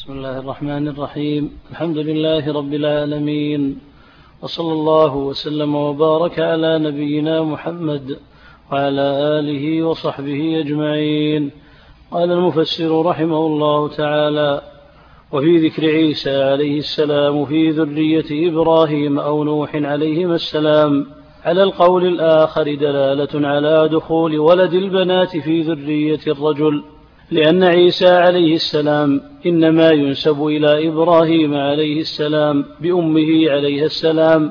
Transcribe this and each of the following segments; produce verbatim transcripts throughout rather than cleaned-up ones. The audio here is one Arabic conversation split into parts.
بسم الله الرحمن الرحيم. الحمد لله رب العالمين، وصلى الله وسلم وبارك على نبينا محمد وعلى آله وصحبه أجمعين. قال المفسر رحمه الله تعالى: وفي ذكر عيسى عليه السلام في ذرية إبراهيم أو نوح عليهما السلام على القول الآخر دلالة على دخول ولد البنات في ذرية الرجل، لأن عيسى عليه السلام إنما ينسب إلى إبراهيم عليه السلام بأمه عليه السلام،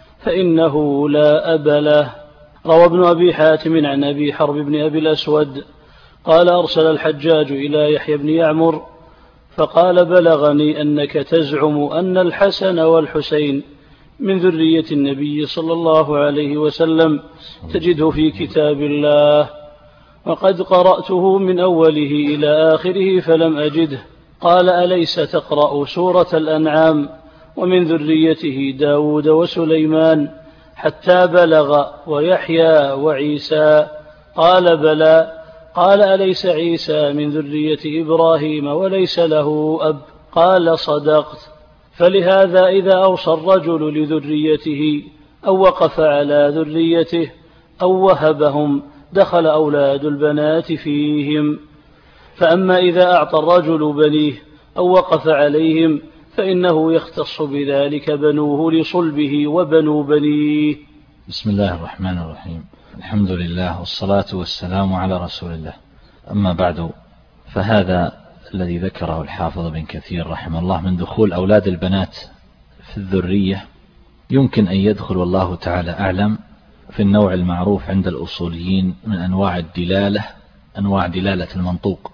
فإنه لا أب له. روى ابن أبي حاتم عن أبي حرب بن أبي الأسود قال: أرسل الحجاج إلى يحيى بن يعمر فقال: بلغني أنك تزعم أن الحسن والحسين من ذرية النبي صلى الله عليه وسلم تجده في كتاب الله، وقد قرأته من أوله إلى آخره فلم أجده. قال: أليس تقرأ سورة الأنعام ومن ذريته داود وسليمان حتى بلغ ويحيى وعيسى؟ قال: بلى. قال: أليس عيسى من ذرية إبراهيم وليس له أب؟ قال: صدقت. فلهذا إذا أوصى الرجل لذريته أو وقف على ذريته أو وهبهم دخل أولاد البنات فيهم. فأما إذا أعطى الرجل بنيه أو وقف عليهم فإنه يختص بذلك بنوه لصلبه وبنو بنيه. بسم الله الرحمن الرحيم. الحمد لله والصلاة والسلام على رسول الله. أما بعد، فهذا الذي ذكره الحافظ بن كثير رحمه الله من دخول أولاد البنات في الذرية يمكن أن يدخل والله تعالى أعلم في النوع المعروف عند الأصوليين من أنواع الدلالة، أنواع دلالة المنطوق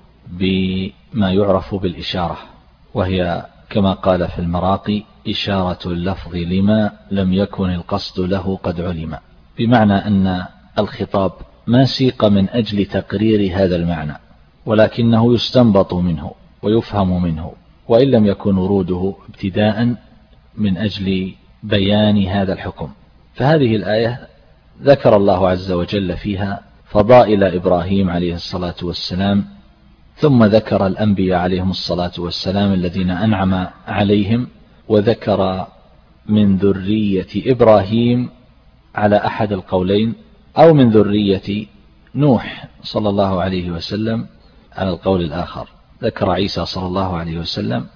بما يعرف بالإشارة، وهي كما قال في المراقي: إشارة اللفظ لما لم يكن القصد له قد علم، بمعنى أن الخطاب ما سيق من أجل تقرير هذا المعنى، ولكنه يستنبط منه ويفهم منه، وإن لم يكن وروده ابتداء من أجل بيان هذا الحكم. فهذه الآية ذكر الله عز وجل فيها فضائل إبراهيم عليه الصلاة والسلام، ثم ذكر الأنبياء عليهم الصلاة والسلام الذين أنعم عليهم، وذكر من ذرية إبراهيم على أحد القولين، أو من ذرية نوح صلى الله عليه وسلم على القول الآخر. ذكر عيسى صلى الله عليه وسلم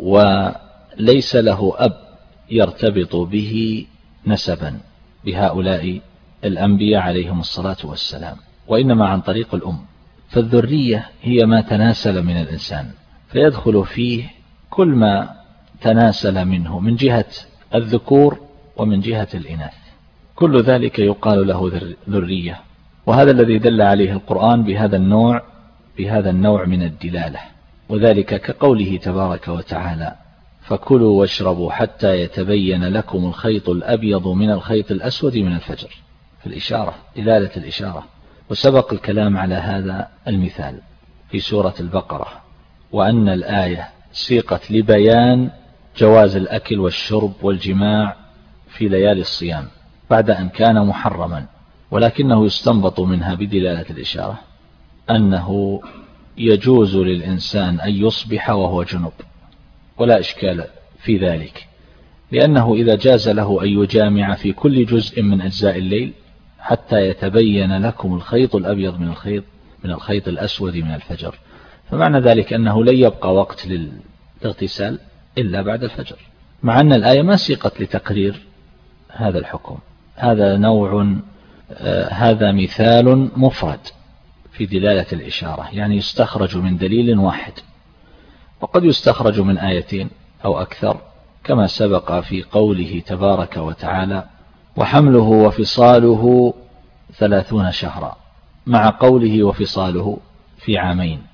وليس له أب يرتبط به نسبا بهؤلاء الأنبياء عليهم الصلاة والسلام، وإنما عن طريق الأم. فالذرية هي ما تناسل من الإنسان، فيدخل فيه كل ما تناسل منه من جهة الذكور ومن جهة الإناث، كل ذلك يقال له ذرية. وهذا الذي دل عليه القرآن بهذا النوع بهذا النوع من الدلالة، وذلك كقوله تبارك وتعالى: فكلوا واشربوا حتى يتبين لكم الخيط الأبيض من الخيط الأسود من الفجر، في الإشارة، دلالة الإشارة. وسبق الكلام على هذا المثال في سورة البقرة، وأن الآية سيقت لبيان جواز الأكل والشرب والجماع في ليالي الصيام بعد أن كان محرما، ولكنه يستنبط منها بدلالة الإشارة أنه يجوز للإنسان أن يصبح وهو جنب، ولا إشكال في ذلك، لأنه إذا جاز له أن يجامع في كل جزء من أجزاء الليل حتى يتبين لكم الخيط الأبيض من الخيط من الخيط الأسود من الفجر، فمعنى ذلك أنه لن يبقى وقت للاغتسال إلا بعد الفجر، مع أن الآية ما سيقت لتقرير هذا الحكم. هذا نوع آه هذا مثال مفرد في دلالة الإشارة، يعني يستخرج من دليل واحد، وقد يستخرج من آيتين أو أكثر، كما سبق في قوله تبارك وتعالى: وحمله وفصاله ثلاثون شهرا، مع قوله وفصاله في عامين.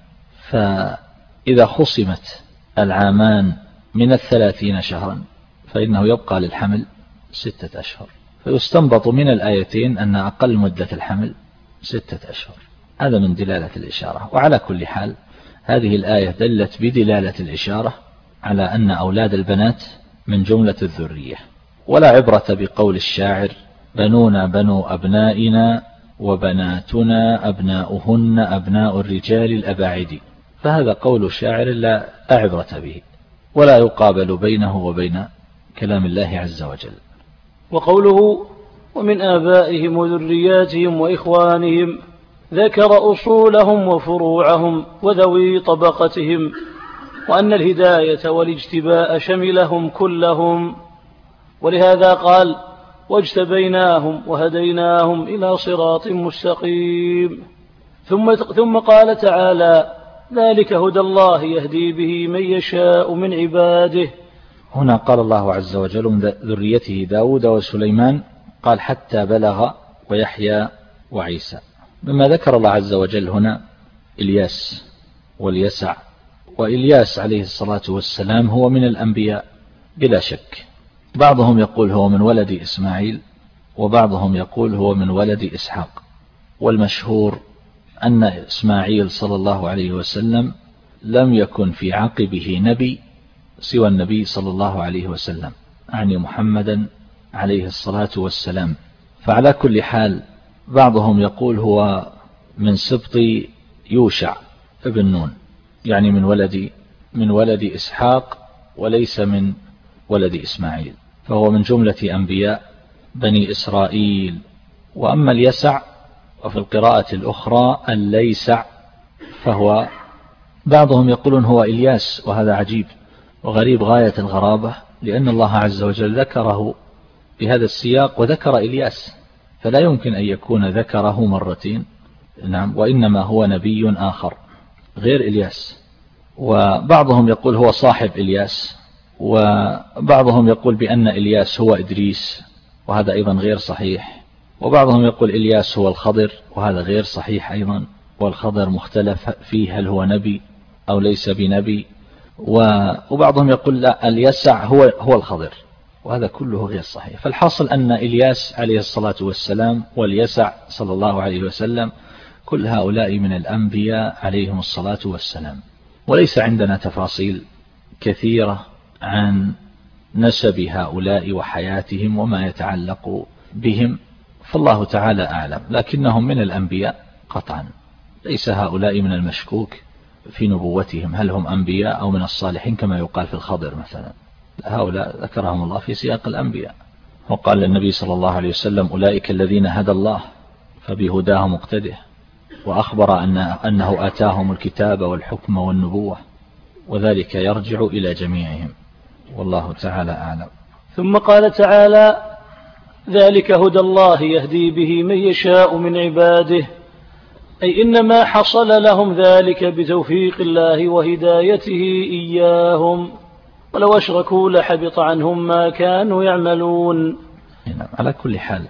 فإذا خصمت العامان من الثلاثين شهرا فإنه يبقى للحمل ستة أشهر، فيستنبط من الآيتين أن أقل مدة الحمل ستة أشهر. هذا من دلالة الإشارة. وعلى كل حال هذه الآية دلت بدلالة الإشارة على أن أولاد البنات من جملة الذرية، ولا عبرة بقول الشاعر: بنونا بنو أبنائنا وبناتنا أبناؤهن أبناء الرجال الأباعد. فهذا قول شاعر لا عبرة به، ولا يقابل بينه وبين كلام الله عز وجل. وقوله ومن آبائهم وذرياتهم وإخوانهم ذكر أصولهم وفروعهم وذوي طبقتهم، وأن الهداية والاجتباء شملهم كلهم، ولهذا قال واجتبيناهم وهديناهم إلى صراط مستقيم. ثم, ثم قال تعالى ذلك هدى الله يهدي به من يشاء من عباده. هنا قال الله عز وجل من ذريته داود وسليمان، قال حتى بلغ ويحيى وعيسى. مما ذكر الله عز وجل هنا إلياس واليسع، وإلياس عليه الصلاة والسلام هو من الأنبياء بلا شك. بعضهم يقول هو من ولد إسماعيل، وبعضهم يقول هو من ولد إسحاق، والمشهور أن إسماعيل صلى الله عليه وسلم لم يكن في عقبه نبي سوى النبي صلى الله عليه وسلم، يعني محمدا عليه الصلاة والسلام. فعلى كل حال بعضهم يقول هو من سبط يوشع ابن نون، يعني من ولد من ولد إسحاق وليس من ولد إسماعيل، فهو من جملة أنبياء بني إسرائيل. وأما اليسع وفي القراءة الأخرى الليسع، فهو بعضهم يقولون هو إلياس، وهذا عجيب وغريب غاية الغرابة، لأن الله عز وجل ذكره بهذا السياق وذكر إلياس، فلا يمكن أن يكون ذكره مرتين. نعم، وإنما هو نبي آخر غير إلياس. وبعضهم يقول هو صاحب إلياس، وبعضهم يقول بأن إلياس هو إدريس، وهذا أيضا غير صحيح. وبعضهم يقول إلياس هو الخضر، وهذا غير صحيح أيضا، والخضر مختلف فيه هل هو نبي أو ليس بنبي. وبعضهم يقول لا، اليسع هو هو الخضر، وهذا كله غير صحيح. فالحاصل أن إلياس عليه الصلاة والسلام واليسع صلى الله عليه وسلم كل هؤلاء من الأنبياء عليهم الصلاة والسلام. وليس عندنا تفاصيل كثيرة عن نسب هؤلاء وحياتهم وما يتعلق بهم، فالله تعالى أعلم، لكنهم من الأنبياء قطعا. ليس هؤلاء من المشكوك في نبوتهم، هل هم أنبياء أو من الصالحين كما يقال في الخضر مثلا. هؤلاء ذكرهم الله في سياق الأنبياء، وقال للنبي صلى الله عليه وسلم أولئك الذين هدى الله فبهداه مقتده، وأخبر أن أنه آتاهم الكتاب والحكم والنبوة، وذلك يرجع إلى جميعهم، والله تعالى أعلم. ثم قال تعالى ذلك هدى الله يهدي به من يشاء من عباده، أي إنما حصل لهم ذلك بتوفيق الله وهدايته إياهم، ولو أشركوا لحبط عنهم ما كانوا يعملون. على كل حال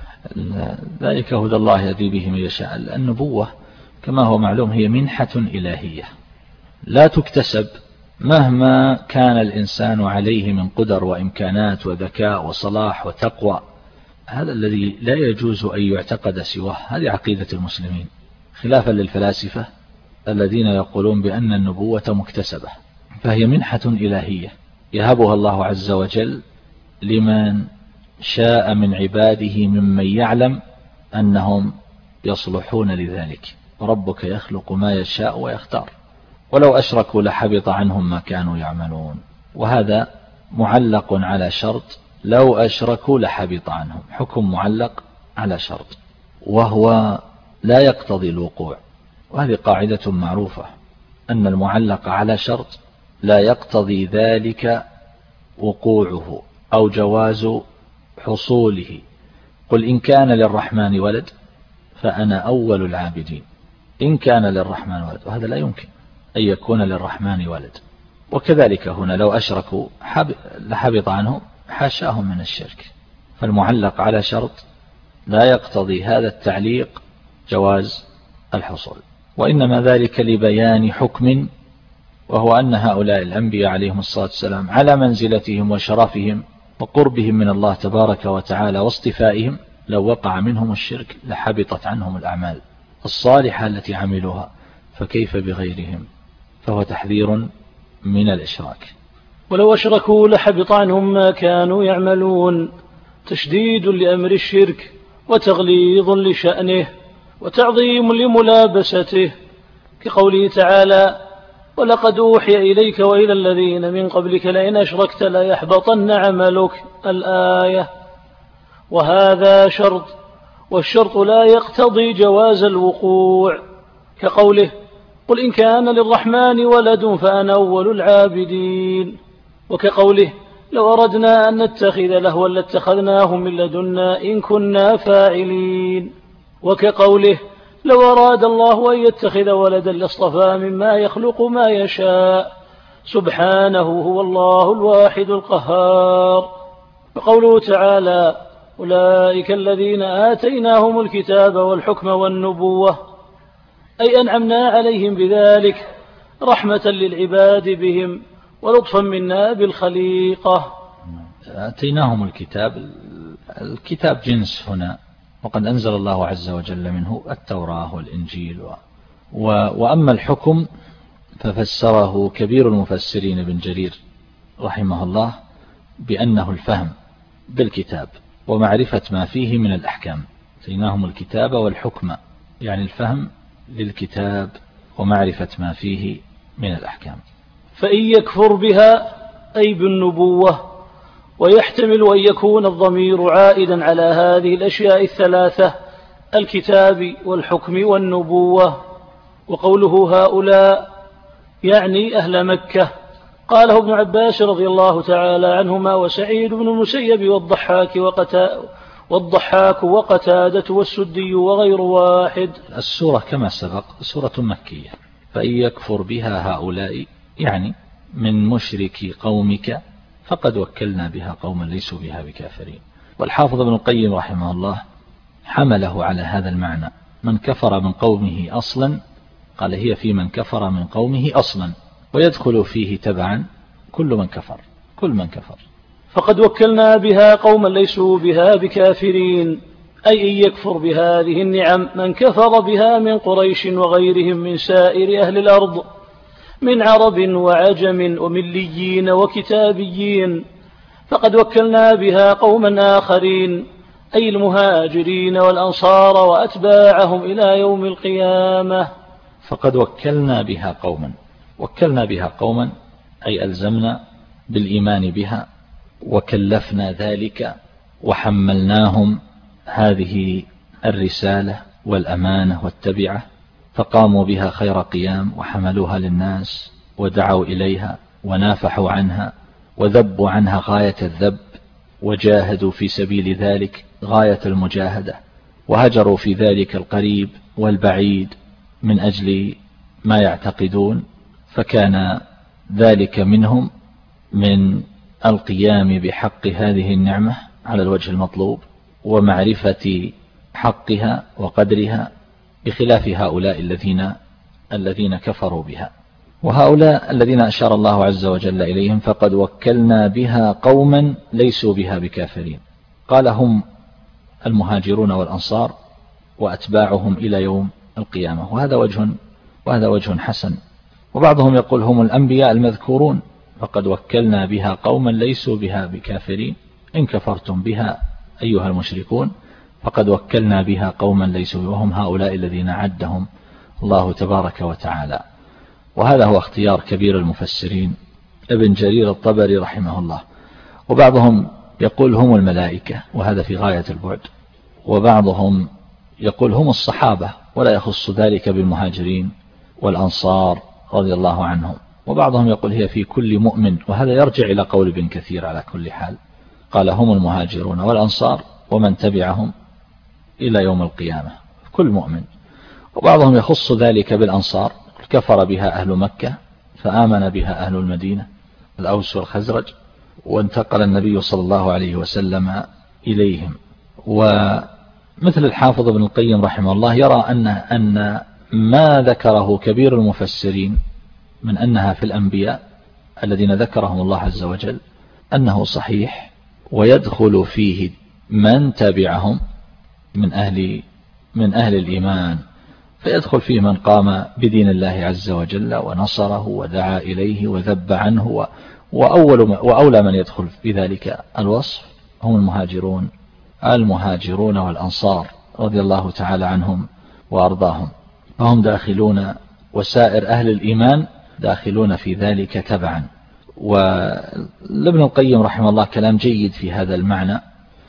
ذلك هدى الله يهدي به من يشاء. النبوة كما هو معلوم هي منحة إلهية لا تكتسب مهما كان الإنسان عليه من قدر وإمكانات وذكاء وصلاح وتقوى. هذا الذي لا يجوز أن يعتقد سواه، هذه عقيدة المسلمين، خلافا للفلاسفة الذين يقولون بأن النبوة مكتسبة. فهي منحة إلهية يهبها الله عز وجل لمن شاء من عباده ممن يعلم أنهم يصلحون لذلك، وربك يخلق ما يشاء ويختار، ولو أشركوا لحبط عنهم ما كانوا يعملون. وهذا معلق على شرط، لو أشركوا لحبط عنهم، حكم معلق على شرط، وهو لا يقتضي الوقوع. وهذه قاعدة معروفة، أن المعلق على شرط لا يقتضي ذلك وقوعه أو جواز حصوله. قل إن كان للرحمن ولد فأنا أول العابدين، إن كان للرحمن ولد، وهذا لا يمكن أن يكون للرحمن ولد. وكذلك هنا لو أشركوا لحبط عنهم، حاشاهم من الشرك. فالمعلق على شرط لا يقتضي هذا التعليق جواز الحصول، وإنما ذلك لبيان حكم، وهو أن هؤلاء الأنبياء عليهم الصلاة والسلام على منزلتهم وشرفهم وقربهم من الله تبارك وتعالى واصطفائهم، لو وقع منهم الشرك لحبطت عنهم الأعمال الصالحة التي عملوها، فكيف بغيرهم؟ فهو تحذير من الإشراك. ولو أشركوا لحبط عنهم ما كانوا يعملون، تشديد لأمر الشرك وتغليظ لشأنه وتعظيم لملابسته، كقوله تعالى ولقد أوحي إليك وإلى الذين من قبلك لئن أشركت ليحبطن عملك الآية. وهذا شرط، والشرط لا يقتضي جواز الوقوع، كقوله قل إن كان للرحمن ولد فأنا أول العابدين، وكقوله لو أردنا أن نتخذ لهوا لاتخذناه من لدنا إن كنا فاعلين، وكقوله لو أراد الله أن يتخذ ولدا لاصطفى مما يخلق ما يشاء سبحانه هو الله الواحد القهار. وقوله تعالى أولئك الذين آتيناهم الكتاب والحكم والنبوة، أي أنعمنا عليهم بذلك رحمة للعباد بهم ولطفا منا بالخليقة. آتيناهم الكتاب، الكتاب جنس هنا، وقد أنزل الله عز وجل منه التوراة والإنجيل و... و... وأما الحكم ففسره كبير المفسرين ابن جرير رحمه الله بأنه الفهم بالكتاب ومعرفة ما فيه من الأحكام. آتيناهم الكتاب والحكم يعني الفهم للكتاب ومعرفة ما فيه من الأحكام. فإن يكفر بها أي بالنبوة، ويحتمل أن يكون الضمير عائدا على هذه الأشياء الثلاثة الكتاب والحكم والنبوة. وقوله هؤلاء يعني أهل مكة، قاله ابن عباس رضي الله تعالى عنهما وسعيد بن المسيب والضحاك وقتا والضحاك وقتادة والسدي وغير واحد. السورة كما سبق سورة مكية، فإن يكفر بها هؤلاء يعني من مشركي قومك فقد وكلنا بها قوما ليسوا بها بكافرين. والحافظ ابن القيم رحمه الله حمله على هذا المعنى، من كفر من قومه أصلا قال هي في من كفر من قومه أصلا، ويدخل فيه تبعا كل من كفر كل من كفر فقد وكلنا بها قوما ليسوا بها بكافرين، أي إن يكفر بهذه النعم من كفر بها من قريش وغيرهم من سائر أهل الأرض من عرب وعجم ومليين وكتابيين، فقد وكلنا بها قوما آخرين أي المهاجرين والأنصار وأتباعهم إلى يوم القيامة. فقد وكلنا بها قوما، وكلنا بها قوما أي ألزمنا بالإيمان بها وكلفنا ذلك وحملناهم هذه الرسالة والأمانة والتبعة، فقاموا بها خير قيام وحملوها للناس ودعوا إليها ونافحوا عنها وذبوا عنها غاية الذب وجاهدوا في سبيل ذلك غاية المجاهدة، وهجروا في ذلك القريب والبعيد من أجل ما يعتقدون، فكان ذلك منهم من القيام بحق هذه النعمة على الوجه المطلوب ومعرفة حقها وقدرها، بخلاف هؤلاء الذين الذين كفروا بها. وهؤلاء الذين أشار الله عز وجل إليهم فقد وكلنا بها قوما ليسوا بها بكافرين، قال هم المهاجرون والأنصار وأتباعهم إلى يوم القيامة، وهذا وجه وهذا وجه حسن. وبعضهم يقول هم الأنبياء المذكورون، فقد وكلنا بها قوما ليسوا بها بكافرين، إن كفرتم بها أيها المشركون فقد وكلنا بها قوما ليسوا، وهم هؤلاء الذين عدهم الله تبارك وتعالى. وهذا هو اختيار كبير المفسرين ابن جرير الطبري رحمه الله. وبعضهم يقول هم الملائكة، وهذا في غاية البعد، وبعضهم يقول هم الصحابة ولا يخص ذلك بالمهاجرين والأنصار رضي الله عنهم، وبعضهم يقول هي في كل مؤمن، وهذا يرجع إلى قول ابن كثير. على كل حال قال هم المهاجرون والأنصار ومن تبعهم إلى يوم القيامة كل مؤمن. وبعضهم يخص ذلك بالأنصار، كفر بها أهل مكة فآمن بها أهل المدينة الأوس والخزرج، وانتقل النبي صلى الله عليه وسلم إليهم. ومثل الحافظ ابن القيم رحمه الله يرى أن أن ما ذكره كبير المفسرين من أنها في الأنبياء الذين ذكرهم الله عز وجل أنه صحيح، ويدخل فيه من تبعهم من أهل من أهل الإيمان، فيدخل فيه من قام بدين الله عز وجل ونصره ودعا إليه وذب عنه، وأول وأولى من يدخل في ذلك الوصف هم المهاجرون المهاجرون والأنصار رضي الله تعالى عنهم وأرضاهم، فهم داخلون، وسائر أهل الإيمان داخلون في ذلك تبعا. ولابن القيم رحمه الله كلام جيد في هذا المعنى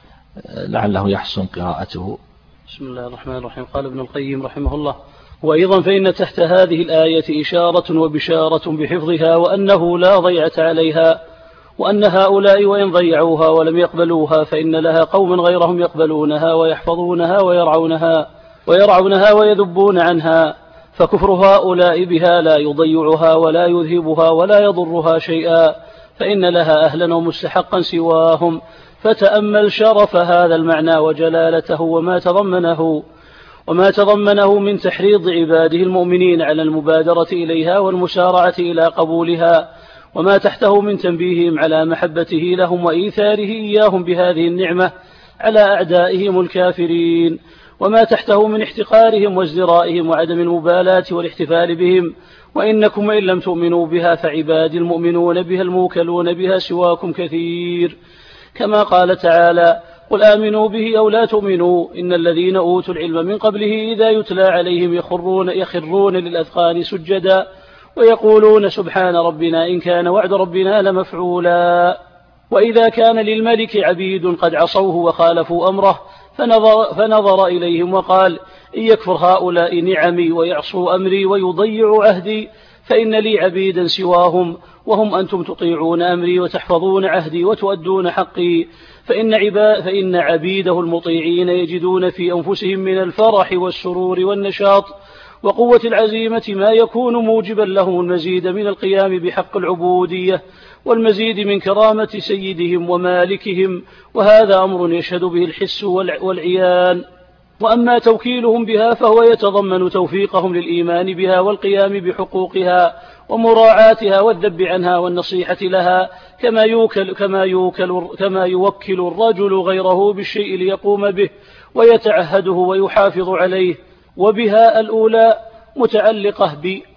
لعله يحسن قراءته. بسم الله الرحمن الرحيم. قال ابن القيم رحمه الله: وأيضا فإن تحت هذه الآية إشارة وبشارة بحفظها وأنه لا ضيعة عليها، وأن هؤلاء وإن ضيعوها ولم يقبلوها فإن لها قوما غيرهم يقبلونها ويحفظونها ويرعونها ويرعونها ويذبون عنها، فكفر هؤلاء بها لا يضيعها ولا يذهبها ولا يضرها شيئا، فإن لها أهلا ومستحقا سواهم. فتأمل شرف هذا المعنى وجلالته وما تضمنه وما تضمنه من تحريض عباده المؤمنين على المبادرة إليها والمسارعة إلى قبولها، وما تحته من تنبيههم على محبته لهم وإيثاره إياهم بهذه النعمة على أعدائهم الكافرين، وما تحته من احتقارهم وازدرائهم وعدم المبالاة والاحتفال بهم. وإنكم إن لم تؤمنوا بها فعباد المؤمنون بها الموكلون بها سواكم كثير، كما قال تعالى: قل آمنوا به أو لا تؤمنوا إن الذين أوتوا العلم من قبله إذا يتلى عليهم يخرون, يخرون للأذقان سجدا ويقولون سبحان ربنا إن كان وعد ربنا لمفعولا. وإذا كان للملك عبيد قد عصوه وخالفوا أمره فنظر, فنظر إليهم وقال: إن يكفر هؤلاء نعمي ويعصوا أمري ويضيعوا عهدي فإن لي عبيدا سواهم وهم أنتم تطيعون أمري وتحفظون عهدي وتؤدون حقي، فإن, عبا فإن عبيده المطيعين يجدون في أنفسهم من الفرح والسرور والنشاط وقوة العزيمة ما يكون موجبا لهم المزيد من القيام بحق العبودية والمزيد من كرامة سيدهم ومالكهم، وهذا أمر يشهد به الحس والعيان. وأما توكيلهم بها فهو يتضمن توفيقهم للإيمان بها والقيام بحقوقها ومراعاتها والذب عنها والنصيحة لها، كما يوكل, كما يوكل, كما يوكل الرجل غيره بالشيء ليقوم به ويتعهده ويحافظ عليه. وبها الأولى متعلقة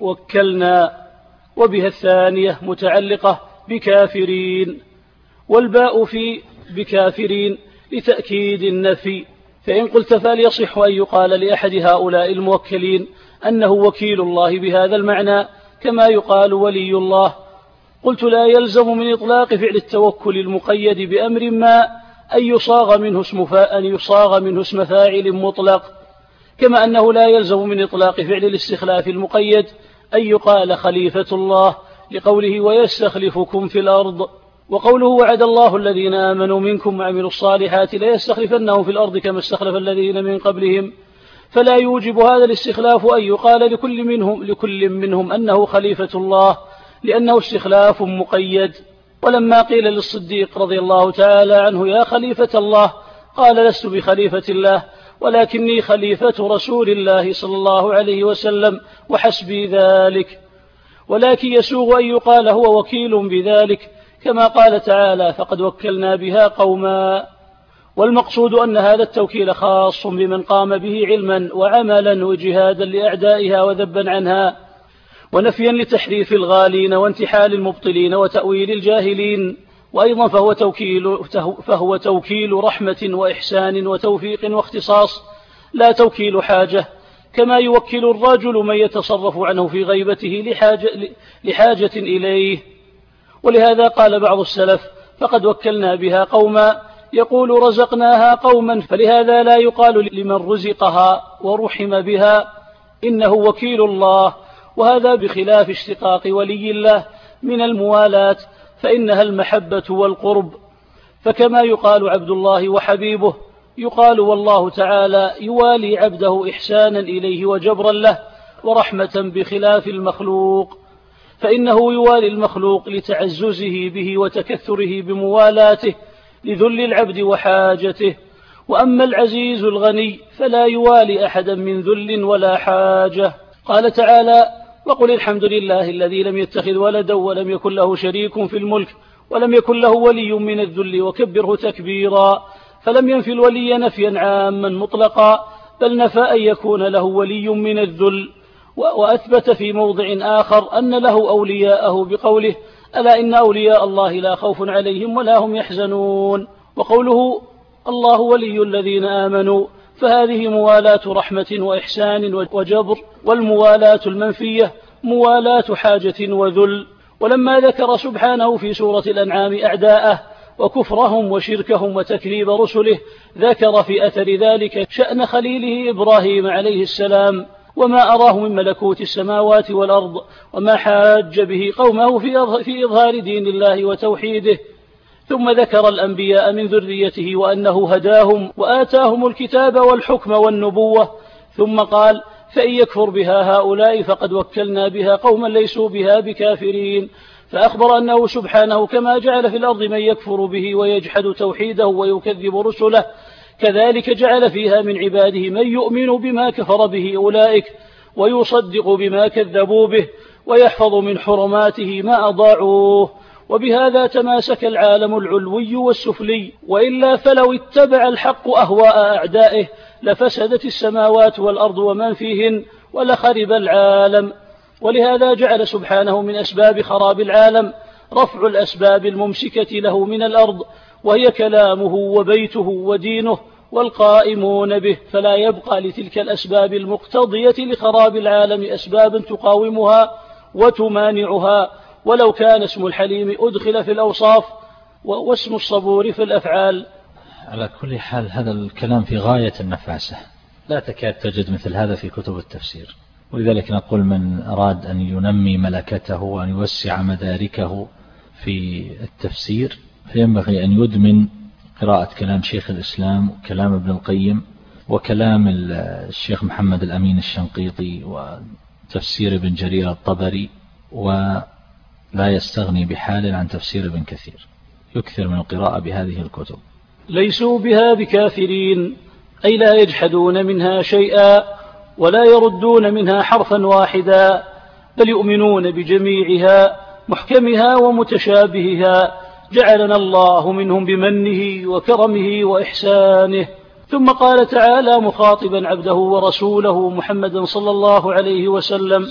بوكلنا، وبها الثانية متعلقة بكافرين، والباء في بكافرين لتأكيد النفي. فإن قلت فليصح أن يقال لأحد هؤلاء الموكلين أنه وكيل الله بهذا المعنى كما يقال ولي الله، قلت لا يلزم من إطلاق فعل التوكل المقيد بأمر ما أن يصاغ منه اسم, أن يصاغ منه اسم فاعل مطلق، كما أنه لا يلزم من إطلاق فعل الاستخلاف المقيد أن يقال خليفة الله لقوله ويستخلفكم في الأرض. وقوله وعد الله الذين آمنوا منكم وعملوا الصالحات ليستخلفنهم في الأرض كما استخلف الذين من قبلهم، فلا يوجب هذا الاستخلاف أن يقال لكل منهم, لكل منهم أنه خليفة الله، لأنه استخلاف مقيد. ولما قيل للصديق رضي الله تعالى عنه يا خليفة الله قال لست بخليفة الله ولكني خليفة رسول الله صلى الله عليه وسلم وحسبي ذلك، ولكن يسوغ أن يقال هو وكيل بذلك كما قال تعالى فقد وكلنا بها قوما. والمقصود أن هذا التوكيل خاص بمن قام به علما وعملا وجهادا لأعدائها وذبا عنها ونفيا لتحريف الغالين وانتحال المبطلين وتأويل الجاهلين. وأيضا فهو توكيل, فهو توكيل رحمة وإحسان وتوفيق واختصاص لا توكيل حاجة، كما يوكل الرجل من يتصرف عنه في غيبته لحاجة, لحاجة إليه. ولهذا قال بعض السلف فقد وكلنا بها قوما يقول رزقناها قوما، فلهذا لا يقال لمن رزقها ورحم بها إنه وكيل الله، وهذا بخلاف اشتقاق ولي الله من الموالاة فإنها المحبة والقرب. فكما يقال عبد الله وحبيبه يقال والله تعالى يوالي عبده إحسانا إليه وجبرا له ورحمة بخلاف المخلوق، فإنه يوالي المخلوق لتعززه به وتكثره بموالاته لذل العبد وحاجته. وأما العزيز الغني فلا يوالي أحدا من ذل ولا حاجة. قال تعالى وقل الحمد لله الذي لم يتخذ ولدا ولم يكن له شريك في الملك ولم يكن له ولي من الذل وكبره تكبيرا، فلم ينفي الولي نفيا عاما مطلقا بل نفى أن يكون له ولي من الذل، وأثبت في موضع آخر أن له أولياءه بقوله ألا إن أولياء الله لا خوف عليهم ولا هم يحزنون. وقوله الله ولي الذين آمنوا فهذه موالاة رحمة وإحسان وجبر، والموالاة المنفية موالاة حاجة وذل. ولما ذكر سبحانه في سورة الأنعام أعداءه وكفرهم وشركهم وتكذيب رسله، ذكر في أثر ذلك شأن خليله إبراهيم عليه السلام وما أراه من ملكوت السماوات والأرض، وما حاج به قومه في إظهار دين الله وتوحيده. ثم ذكر الأنبياء من ذريته وأنه هداهم وآتاهم الكتاب والحكم والنبوة. ثم قال: فإن يكفر بها هؤلاء فقد وكلنا بها قوما ليسوا بها بكافرين. فأخبر أنه سبحانه كما جعل في الأرض من يكفر به ويجحد توحيده ويكذب رسله، كذلك جعل فيها من عباده من يؤمن بما كفر به أولئك ويصدق بما كذبوا به ويحفظ من حرماته ما أضاعوه. وبهذا تماسك العالم العلوي والسفلي، وإلا فلو اتبع الحق أهواء أعدائه لفسدت السماوات والأرض ومن فيهن ولخرب العالم. ولهذا جعل سبحانه من أسباب خراب العالم رفع الأسباب الممسكة له من الأرض، وهي كلامه وبيته ودينه والقائمون به، فلا يبقى لتلك الأسباب المقتضية لخراب العالم أسباب تقاومها وتمانعها، ولو كان اسم الحليم أدخل في الأوصاف واسم الصبور في الأفعال. على كل حال هذا الكلام في غاية النفاسة، لا تكاد تجد مثل هذا في كتب التفسير. ولذلك نقول من أراد أن ينمي ملكته وأن يوسع مداركه في التفسير فينبغي أن يدمن قراءة كلام شيخ الإسلام وكلام ابن القيم وكلام الشيخ محمد الأمين الشنقيطي وتفسير ابن جرير الطبري، ولا يستغني بحال عن تفسير ابن كثير، يكثر من القراءة بهذه الكتب. ليسوا بها بكافرين، أي لا يجحدون منها شيئا ولا يردون منها حرفا واحدا، بل يؤمنون بجميعها محكمها ومتشابهها، جعلنا الله منهم بمنه وكرمه وإحسانه. ثم قال تعالى مخاطبا عبده ورسوله محمدا صلى الله عليه وسلم: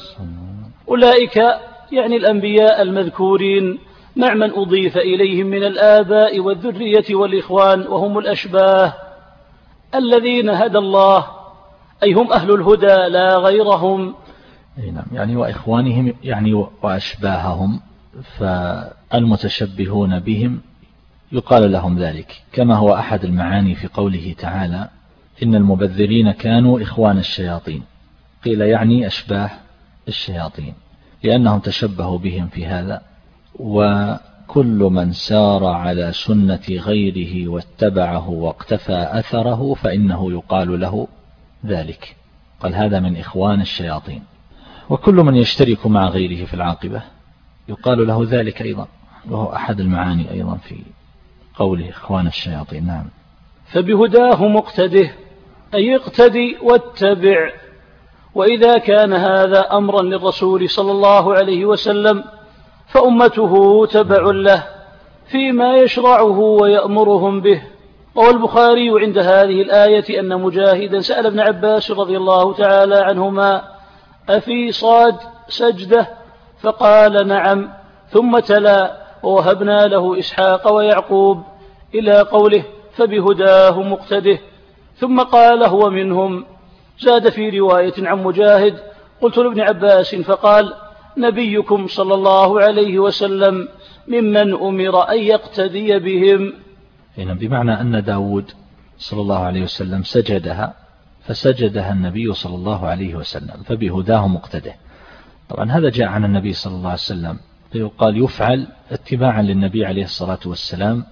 أولئك يعني الأنبياء المذكورين مع من أضيف إليهم من الآباء والذرية والإخوان، وهم الأشباه الذين هدى الله، أي هم أهل الهدى لا غيرهم. يعني وإخوانهم يعني وأشباههم، فالمتشبهون بهم يقال لهم ذلك، كما هو أحد المعاني في قوله تعالى: إن المبذرين كانوا إخوان الشياطين. قيل يعني أشباه الشياطين لأنهم تشبهوا بهم في هذا. وكل من سار على سنة غيره واتبعه واقتفى أثره فإنه يقال له ذلك، قال هذا من إخوان الشياطين. وكل من يشترك مع غيره في العاقبة يقال له ذلك أيضا، وهو أحد المعاني أيضا في قوله إخوان الشياطين. نعم. فبهداه مقتده، أي اقتدي واتبع. وإذا كان هذا أمرا للرسول صلى الله عليه وسلم فأمته تبع له فيما يشرعه ويأمرهم به. روى البخاري عند هذه الآية أن مجاهدا سأل ابن عباس رضي الله تعالى عنهما: أفي صاد سجدة؟ فقال: نعم. ثم تلا: ووهبنا له إسحاق ويعقوب إلى قوله: فبهداه مقتده. ثم قال: هو منهم. زاد في رواية عن مجاهد: قلت لابن عباس فقال: نبيكم صلى الله عليه وسلم ممن أمر أن يقتدي بهم. بمعنى أن داود صلى الله عليه وسلم سجدها فسجدها النبي صلى الله عليه وسلم، فبهداه مقتده. طبعا هذا جاء عن النبي صلى الله عليه وسلم، فيقال يفعل اتباعا للنبي عليه الصلاة والسلام.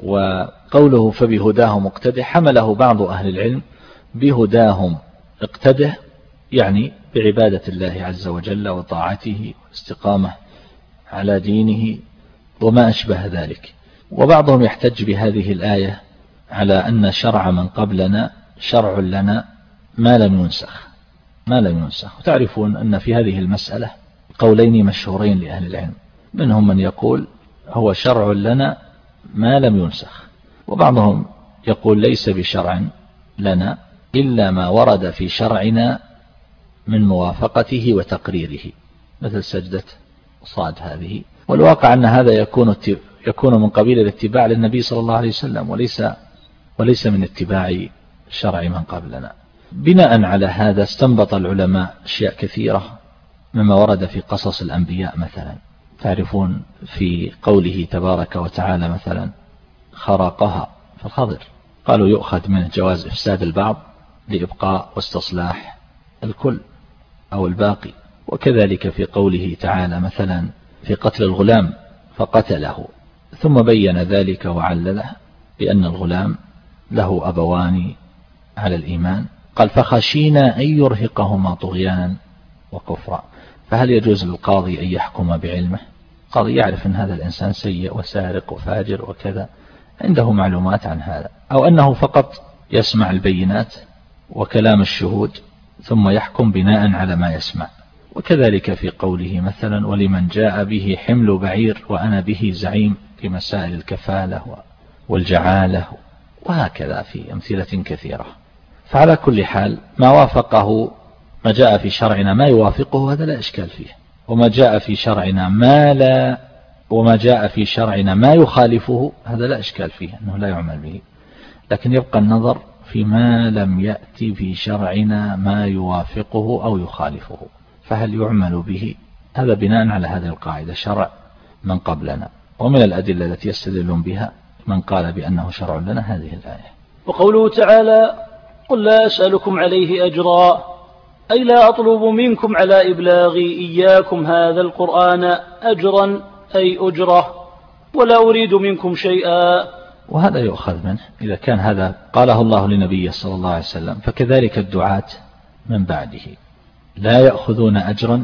وقوله فبهداه مقتده حمله بعض أهل العلم بهداهم اقتده، يعني بعبادة الله عز وجل وطاعته واستقامة على دينه وما أشبه ذلك. وبعضهم يحتج بهذه الآية على أن شرع من قبلنا شرع لنا ما لم ينسخ ما لم ينسخ. وتعرفون أن في هذه المسألة قولين مشهورين لأهل العلم، منهم من يقول هو شرع لنا ما لم ينسخ، وبعضهم يقول ليس بشرع لنا إلا ما ورد في شرعنا من موافقته وتقريره، مثل سجدة صاد هذه. والواقع أن هذا يكون يكون من قبيل الاتباع للنبي صلى الله عليه وسلم، وليس وليس من اتباع شرع من قبلنا. بناء على هذا استنبط العلماء أشياء كثيرة، مما ورد في قصص الأنبياء مثلا. تعرفون في قوله تبارك وتعالى مثلا خرقها في الخضر، قالوا يؤخذ منه جواز إفساد البعض لإبقاء واستصلاح الكل أو الباقي. وكذلك في قوله تعالى مثلا في قتل الغلام فقتله، ثم بين ذلك وعلله بأن الغلام له أبوان على الإيمان، قال فخشينا أن يرهقهما طغيانا وكفرا. فهل يجوز للقاضي أن يحكم بعلمه؟ قاضي يعرف أن هذا الإنسان سيء وسارق وفاجر وكذا، عنده معلومات عن هذا، أو أنه فقط يسمع البينات وكلام الشهود ثم يحكم بناء على ما يسمع. وكذلك في قوله مثلا ولمن جاء به حمل بعير وأنا به زعيم في مسائل الكفالة والجعالة، وهكذا في أمثلة كثيرة. فعلى كل حال ما وافقه ما جاء في شرعنا ما يوافقه هذا لا إشكال فيه، وما جاء في شرعنا ما لا وما جاء في شرعنا ما يخالفه هذا لا إشكال فيه أنه لا يعمل به. لكن يبقى النظر فيما لم يأتي في شرعنا ما يوافقه أو يخالفه، فهل يعمل به؟ هذا بناء على هذه القاعدة شرع من قبلنا. ومن الأدلة التي يستدلون بها من قال بأنه شرع لنا هذه الآية. وقوله تعالى قل لا أسألكم عليه أجرا، أي لا أطلب منكم على إبلاغي إياكم هذا القرآن أجرا أي أجرة، ولا أريد منكم شيئا. وهذا يؤخذ منه إذا كان هذا قاله الله لنبيه صلى الله عليه وسلم، فكذلك الدعاة من بعده لا يأخذون أجرا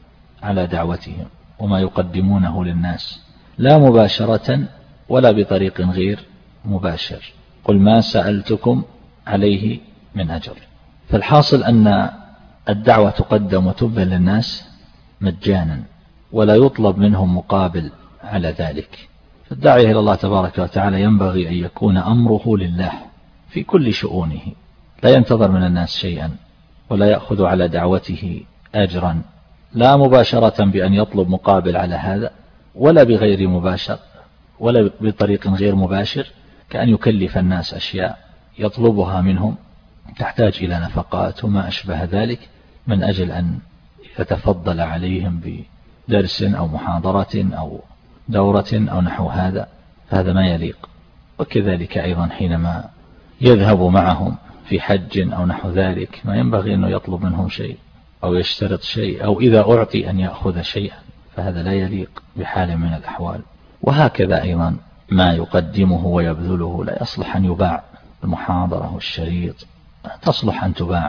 على دعوتهم وما يقدمونه للناس، لا مباشرة ولا بطريق غير مباشر. قل ما سألتكم عليه من أجر. فالحاصل أن الدعوة تقدم وتبذل للناس مجانا ولا يطلب منهم مقابل على ذلك. فالداعية إلى الله تبارك وتعالى ينبغي أن يكون أمره لله في كل شؤونه، لا ينتظر من الناس شيئا ولا يأخذ على دعوته أجرا، لا مباشرة بأن يطلب مقابل على هذا ولا بغير مباشر ولا بطريق غير مباشر، كأن يكلف الناس أشياء يطلبها منهم تحتاج إلى نفقات وما أشبه ذلك من أجل أن يتفضل عليهم بدرس أو محاضرة أو دورة أو نحو هذا، فهذا ما يليق. وكذلك أيضا حينما يذهب معهم في حج أو نحو ذلك ما ينبغي أنه يطلب منهم شيء أو يشترط شيء، أو إذا أعطي أن يأخذ شيئا، فهذا لا يليق بحال من الأحوال. وهكذا أيضا ما يقدمه ويبذله لا يصلح أن يباع. المحاضرة والشريط تصلح أن تباع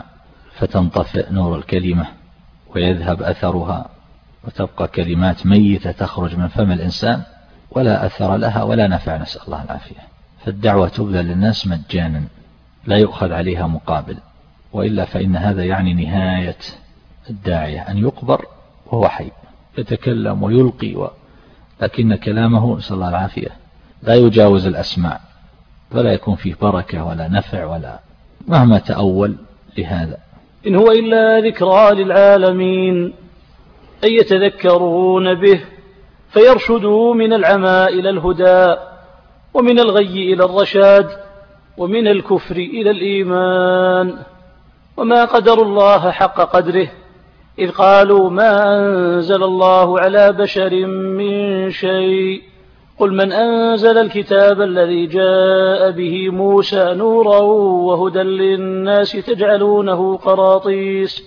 فتنطفئ نور الكلمة ويذهب أثرها وتبقى كلمات ميتة تخرج من فم الإنسان ولا أثر لها ولا نفع، نسأل الله العافية. فالدعوة تبذل للناس مجانا لا يؤخذ عليها مقابل، وإلا فإن هذا يعني نهاية الداعية أن يقبر وهو حي يتكلم ويلقي و... لكن كلامه نسأل الله العافية لا يجاوز الأسماع ولا يكون فيه بركة ولا نفع ولا مهما تأول لهذا. إن هو إلا ذكرى للعالمين أن يتذكرون به فيرشدوا من العمى إلى الهدى ومن الغي إلى الرشاد ومن الكفر إلى الإيمان. وما قدر الله حق قدره إذ قالوا ما أنزل الله على بشر من شيء قل من أنزل الكتاب الذي جاء به موسى نورا وهدى للناس تجعلونه قراطيس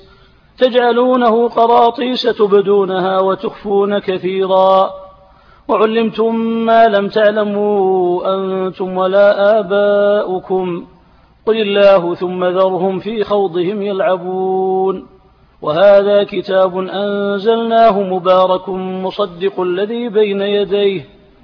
تجعلونه قراطيس تبدونها وتخفون كثيرا وعلمتم ما لم تعلموا أنتم ولا آباؤكم قل الله ثم ذرهم في خوضهم يلعبون. وهذا كتاب أنزلناه مبارك مصدق الذي بين يديه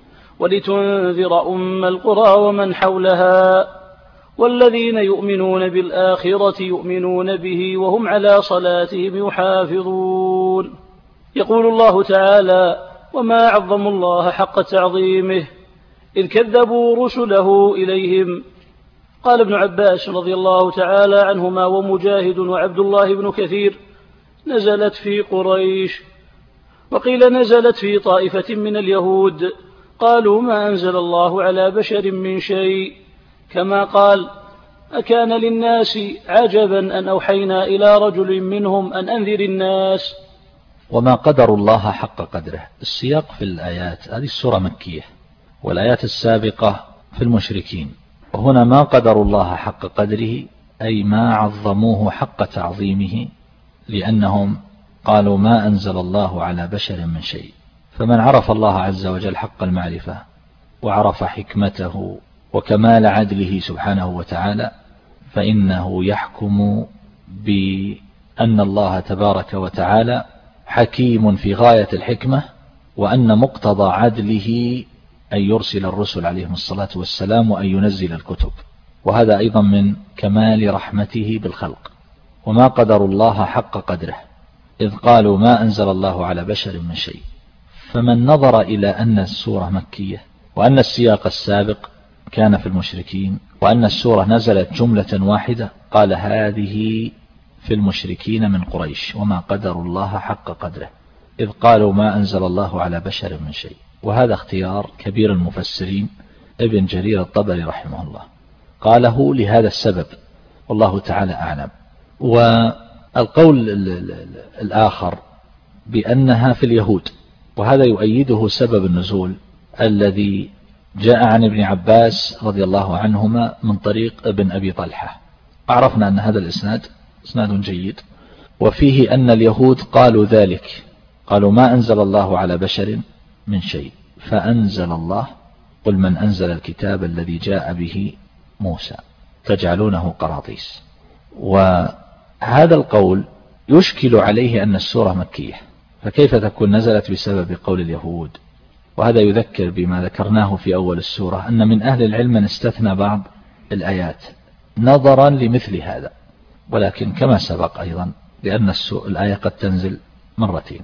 ولتنذر أم القرى ومن حولها والذين يؤمنون بالآخرة يؤمنون به وهم على صلاتهم يحافظون. يقول الله تعالى وما عظموا الله حق تعظيمه إذ كذبوا رسله إليهم. قال ابن عباس رضي الله تعالى عنهما ومجاهد وعبد الله بن كثير نزلت في قريش، وقيل نزلت في طائفة من اليهود قالوا ما أنزل الله على بشر من شيء، كما قال أكان للناس عجبا أن أوحينا إلى رجل منهم أن أنذر الناس وما قدر الله حق قدره. السياق في الآيات، هذه السورة مكية، والآيات السابقة في المشركين، وهنا ما قدر الله حق قدره أي ما عظموه حق تعظيمه، لأنهم قالوا ما أنزل الله على بشر من شيء. فمن عرف الله عز وجل حق المعرفة وعرف حكمته وكمال عدله سبحانه وتعالى، فإنه يحكم بأن الله تبارك وتعالى حكيم في غاية الحكمة، وأن مقتضى عدله أن يرسل الرسل عليهم الصلاة والسلام وأن ينزل الكتب، وهذا أيضا من كمال رحمته بالخلق. وما قدر الله حق قدره إذ قالوا ما أنزل الله على بشر من شيء. فمن نظر إلى أن السورة مكية، وأن السياق السابق كان في المشركين، وأن السورة نزلت جملة واحدة، قال هذه في المشركين من قريش وما قدر الله حق قدره إذ قالوا ما أنزل الله على بشر من شيء. وهذا اختيار كبير المفسرين ابن جرير الطبري رحمه الله، قاله لهذا السبب والله تعالى أعلم. والقول الآخر بأنها في اليهود، وهذا يؤيده سبب النزول الذي جاء عن ابن عباس رضي الله عنهما من طريق ابن أبي طلحة. عرفنا أن هذا الإسناد إسناد جيد، وفيه أن اليهود قالوا ذلك، قالوا ما أنزل الله على بشر من شيء، فأنزل الله قل من أنزل الكتاب الذي جاء به موسى تجعلونه قراطيس. وهذا القول يشكل عليه أن السورة مكية، فكيف تكون نزلت بسبب قول اليهود؟ وهذا يذكر بما ذكرناه في أول السورة، أن من أهل العلم من استثنى بعض الآيات نظرا لمثل هذا، ولكن كما سبق أيضا لأن الآية قد تنزل مرتين.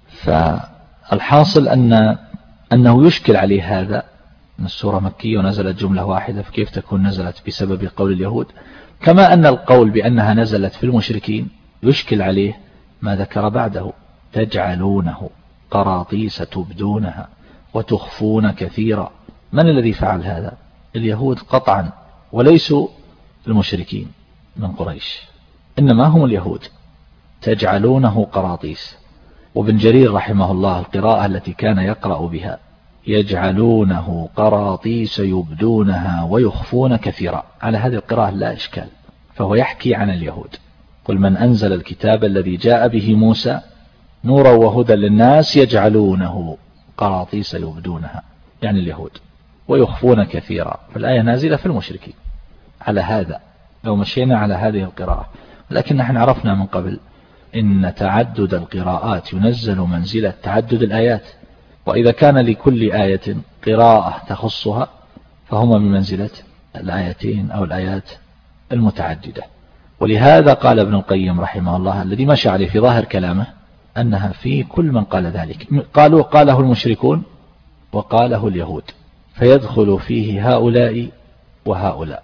فالحاصل أن أنه يشكل عليه هذا، أن السورة مكية ونزلت جملة واحدة، فكيف تكون نزلت بسبب قول اليهود؟ كما أن القول بأنها نزلت في المشركين يشكل عليه ما ذكر بعده تجعلونه قراطيس تبدونها وتخفون كثيرا. من الذي فعل هذا؟ اليهود قطعا، وليسوا المشركين من قريش، إنما هم اليهود. تجعلونه قراطيس. وابن جرير رحمه الله القراءة التي كان يقرأ بها يجعلونه قراطيس يبدونها ويخفون كثيرا، على هذه القراءة لا إشكال، فهو يحكي عن اليهود. قل من أنزل الكتاب الذي جاء به موسى نورا وهدى للناس يجعلونه قراطيس يبدونها، يعني اليهود، ويخفون كثيرا. فالآية نازلة في المشركين على هذا لو مشينا على هذه القراءة. لكن نحن عرفنا من قبل إن تعدد القراءات ينزل منزلة تعدد الآيات، وإذا كان لكل آية قراءة تخصها فهما بمنزلة الآيتين أو الآيات المتعددة. ولهذا قال ابن القيم رحمه الله الذي مشى عليه في ظاهر كلامه أنها في كل من قال ذلك، قالوا قاله المشركون وقاله اليهود، فيدخل فيه هؤلاء وهؤلاء.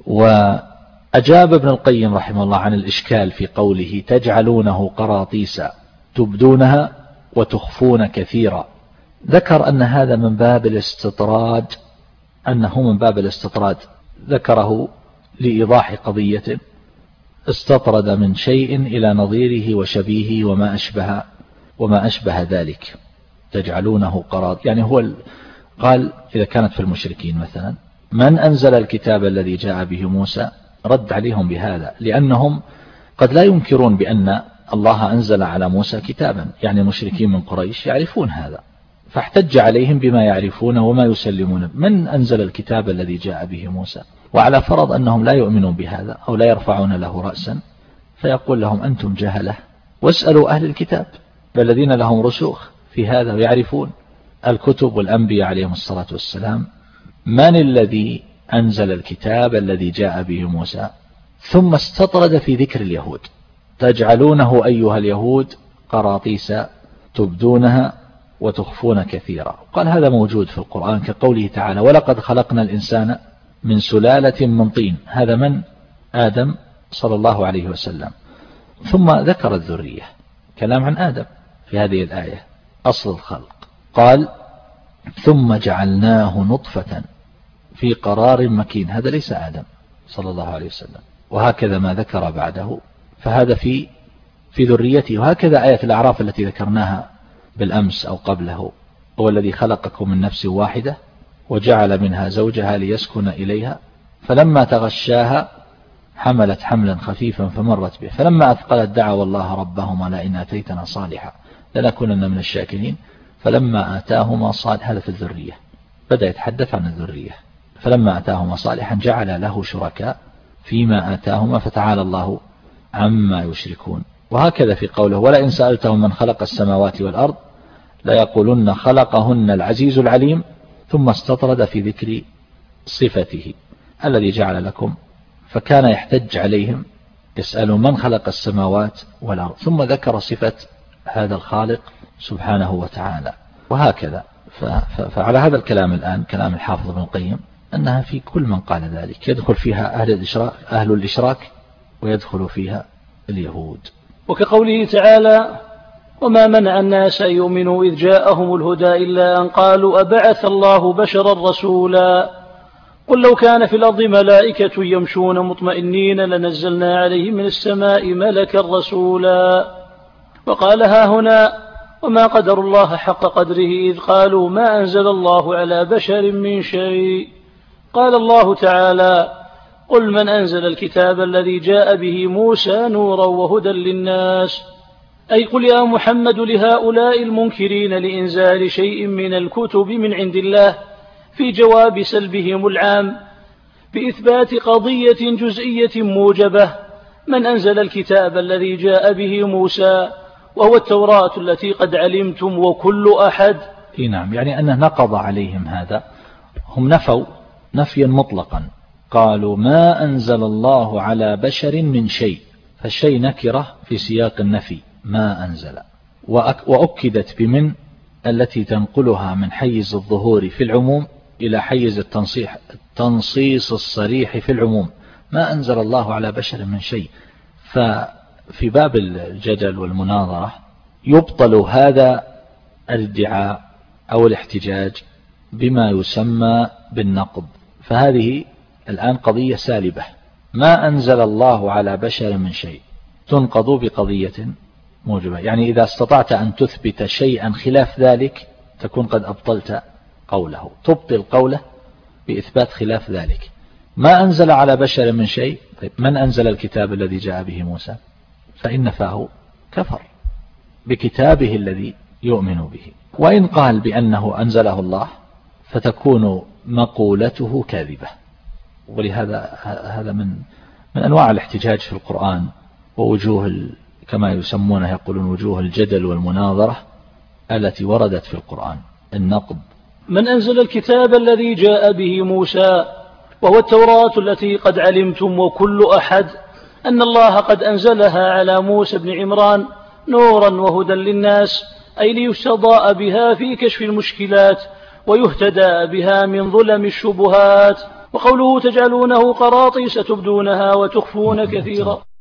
وأجاب ابن القيم رحمه الله عن الإشكال في قوله تجعلونه قراطيس تبدونها وتخفون كثيرا. ذكر أن هذا من باب الاستطراد، أنه من باب الاستطراد، ذكره لإيضاح قضية استطرد من شيء إلى نظيره وشبيهه وما أشبه وما أشبه ذلك. تجعلونه قراط، يعني هو قال إذا كانت في المشركين مثلا من أنزل الكتاب الذي جاء به موسى، رد عليهم بهذا، لأنهم قد لا ينكرون بأن الله أنزل على موسى كتابا، يعني المشركين من قريش يعرفون هذا، فاحتج عليهم بما يعرفون وما يسلمون. من أنزل الكتاب الذي جاء به موسى؟ وعلى فرض أنهم لا يؤمنون بهذا أو لا يرفعون له رأسا، فيقول لهم أنتم جهلة واسألوا أهل الكتاب الذين لهم رسوخ في هذا ويعرفون الكتب والأنبياء عليهم الصلاة والسلام، من الذي أنزل الكتاب الذي جاء به موسى؟ ثم استطرد في ذكر اليهود، تجعلونه أيها اليهود قراطيس تبدونها وتخفون كثيرا. قال هذا موجود في القرآن كقوله تعالى ولقد خلقنا الإنسان من سلالة من طين، هذا من آدم صلى الله عليه وسلم. ثم ذكر الذرية، كلام عن آدم في هذه الآية أصل الخلق. قال ثم جعلناه نطفة في قرار مكين، هذا ليس آدم صلى الله عليه وسلم. وهكذا ما ذكر بعده، فهذا في في ذريته. وهكذا آية الأعراف التي ذكرناها بالأمس أو قبله: هو الذي خلقكم من نفس واحدة وجعل منها زوجها ليسكن إليها فلما تغشاها حملت حملا خفيفا فمرت به فلما أثقلت دعوا الله ربهما لئن آتيتنا صالحا لنكونن من الشاكرين فلما آتاهما صالحا. هذا في الذرية، بدأ يتحدث عن الذرية. فلما آتاهما صالحا جعل له شركاء فيما آتاهما فتعالى الله عما يشركون. وهكذا في قوله: ولئن سألتهم من خلق السماوات والأرض ليقولن خلقهن العزيز العليم، ثم استطرد في ذكر صفته الذي جعل لكم، فكان يحتج عليهم يسألون من خلق السماوات والأرض، ثم ذكر صفة هذا الخالق سبحانه وتعالى. وهكذا فعلى هذا الكلام الآن كلام الحافظ ابن القيم أنها في كل من قال ذلك يدخل فيها أهل الإشراك, أهل الإشراك ويدخل فيها اليهود. وكقوله تعالى: وما منع الناس أن يؤمنوا إذ جاءهم الهدى إلا أن قالوا أبعث الله بشرا رسولا قل لو كان في الأرض ملائكة يمشون مطمئنين لنزلنا عليهم من السماء ملكا رسولا. وقال ها هنا: وما قدر الله حق قدره إذ قالوا ما أنزل الله على بشر من شيء. قال الله تعالى: قل من أنزل الكتاب الذي جاء به موسى نورا وهدى للناس. أي قل يا محمد لهؤلاء المنكرين لإنزال شيء من الكتب من عند الله في جواب سلبهم العام بإثبات قضية جزئية موجبة: من أنزل الكتاب الذي جاء به موسى وهو التوراة التي قد علمتم وكل أحد. نعم، يعني أنه نقض عليهم هذا. هم نفوا نفيا مطلقا، قالوا ما أنزل الله على بشر من شيء، فالشيء نكرة في سياق النفي ما أنزل، وأكدت بمن التي تنقلها من حيز الظهور في العموم إلى حيز التنصيح التنصيص الصريح في العموم. ما أنزل الله على بشر من شيء. ففي باب الجدل والمناظرة يبطل هذا الادعاء أو الاحتجاج بما يسمى بالنقض. فهذه الآن قضية سالبة: ما أنزل الله على بشر من شيء، تنقض بقضية موجبة. يعني إذا استطعت أن تثبت شيئا خلاف ذلك تكون قد أبطلت قوله، تبطل قوله بإثبات خلاف ذلك. ما أنزل على بشر من شيء، طيب من أنزل الكتاب الذي جاء به موسى؟ فإن فاه كفر بكتابه الذي يؤمن به. وإن قال بأنه أنزله الله فتكون مقولته كاذبة. ولهذا هذا من من أنواع الاحتجاج في القرآن ووجوه كما يسمونه يقولون وجوه الجدل والمناظرة التي وردت في القرآن: النقد. من أنزل الكتاب الذي جاء به موسى وهو التوراة التي قد علمتم وكل أحد، أن الله قد أنزلها على موسى بن عمران نورا وهدى للناس، أي ليستضاء بها في كشف المشكلات ويهتدى بها من ظلم الشبهات. وقوله تجعلونه قراطيس تبدونها وتخفون كثيرا.